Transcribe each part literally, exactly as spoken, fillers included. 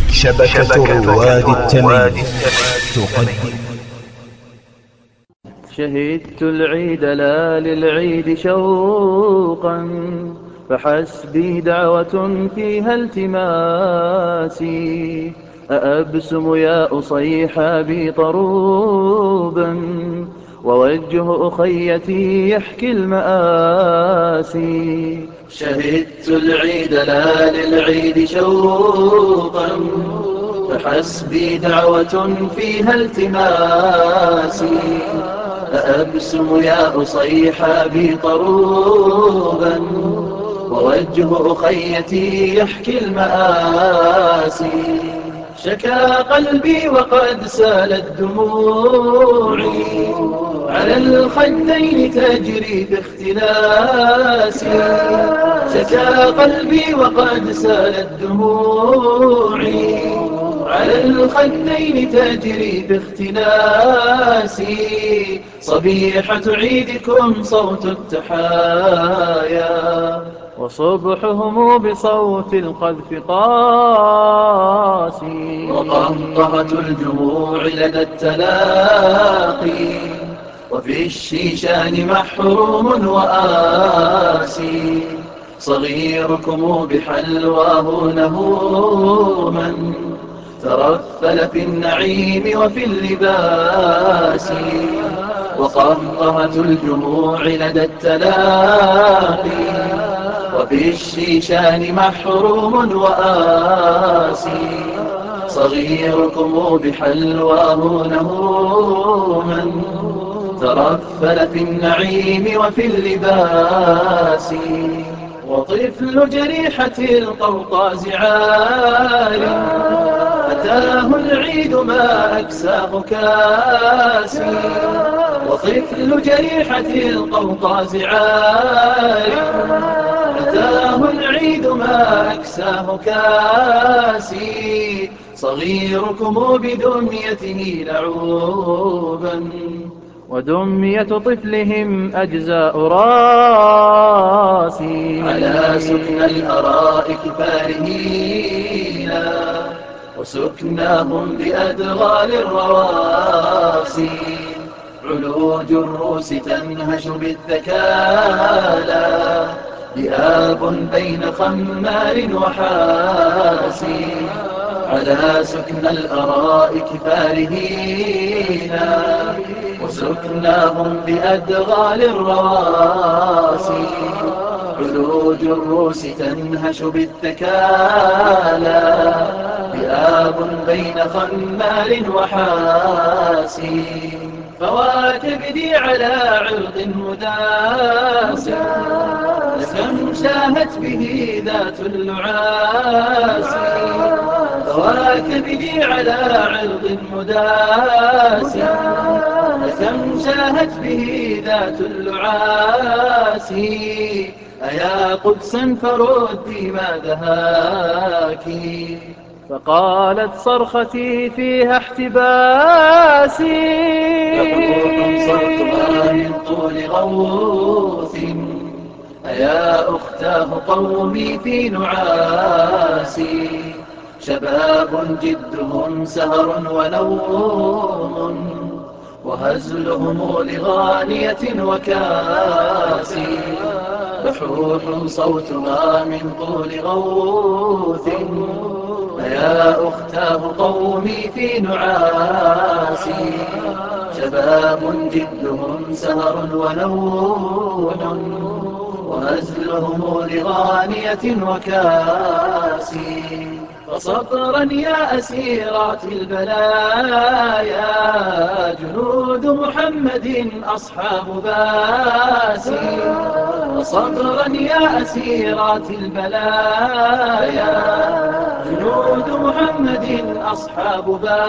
شبكة رواد التنين تقدم. شهدت العيد لا للعيد شوقا، فحسبي دعوة فيها التماسي. أأبسم يا أصيحابي طروبا، ووجه أخيتي يحكي المآسي. شهدت العيد لا للعيد شوقا، فحسبي دعوة فيها التماسي. أأبسم يا أصيحابي طروبا، ووجه أخيتي يحكي المآسي. شكا قلبي وقد سالت دموعي، على الخدين تجري باختلاسي. شكا قلبي وقد سالت دموعي، على الخدين تجري باختلاسي. صبيحة عيدكم صوت التحايا، وصبحهم بصوت القذف قاسي. وقهقهة الجموع لدى التلاقي، وفي الشيشان محروم وآسي. صغيركم بحلواه نهوما، ترفل في النعيم وفي اللباس. وقهقهة الجموع لدى التلاقي، وفي الشيشان محروم وآسي. صغيركم بحلواه نهوما، ترفل في النعيم وفي اللباس. وطفل جريحة القوقاز عار، أتاه العيد ما أكساه كاسي. وطفل جريحة القوقاز عار، أتاه العيد ما أكساه كاسي. صغيركم بدميته لعوبا، ودمية طفلهم أجزاء راسي. على سكن الأرائك فارهين، وسكناهم بأدغال الرواسي. علوج الروس تنهش بالثكالى، ذئاب بين خمار وحاسي. على سكن الأرائك فارهين، وسكناهم بأدغال الرواسي. علوج الروس تنهش بالثكالى، ذئاب بين خمار وحاسي. فواكبدي على عرض مداس، لكم شاهت به ذات اللعاس. فواكبدي على عرض مداس، لكم شاهت به ذات اللعاس. أيا قدسا فردي ما دهاك، فقالت صرختي فيها احتباسي. يقول صوتها من طول غوث، أيا أختاه قومي في نعاسي. شباب جدهم سهر ونوم، وهزلهم لغانية وكاسي. بحوح صوتها من طول غوث، أيا أختاه قومي في نعاسي. شباب جدهم سهر ونوم، وهزلهم لغانية وكاسي. فصبرا يا أسيرات البلايا، جنود محمد أصحاب باسي. فصبرا يا أسيرات البلايا، جنود محمد أصحاب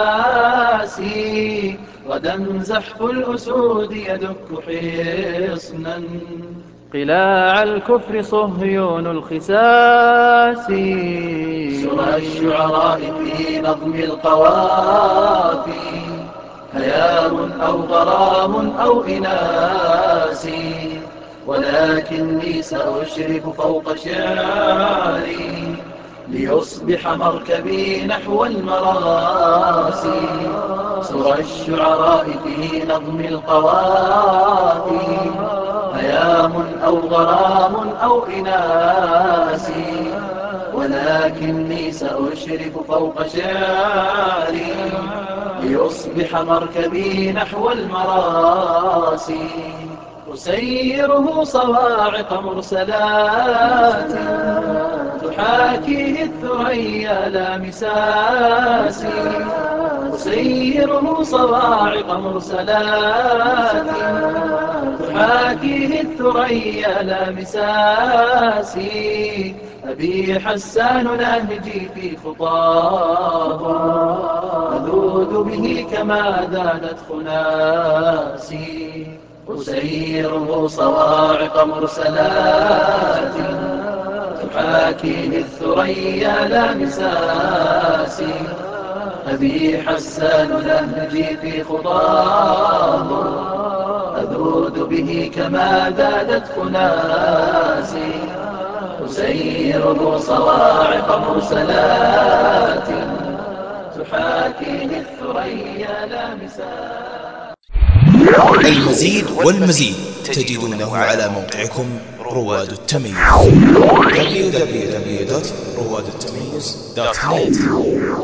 باسي. غدا زحف الأسود يدك حصنا، قلاع الكفر صهيون الخساس. سرى الشعراء في نظم القوافي، هيام أو غرام أو إناس. ولكني سأشرف فوق شعري ليصبح مركبي نحو المراسي سرى الشعراء في نظم القوافي هيام أو غرام أو إناسي ولكني سأشرف فوق شعري ليصبح مركبي نحو المراسي أسيره صواعق مرسلات تحاكيه الثريا لامساسي أسيره صواعق مرسلات تحاكيه الثريا لامساسي أبي حسان نهجي في خطاه أذود به كما ذادت خناسي أسيره صواعق مرسلات تحاكيه الثريا لامساسي أبي حسان نهجي في خطاه أذود به كما ذادت خناسي أسيره صواعق مرسلات تحاكيه الثريا لامساسي. المزيد والمزيد تجدونه على موقعكم رواد التميز دبليو دبليو دبليو دوت رواد التميز دوت نت.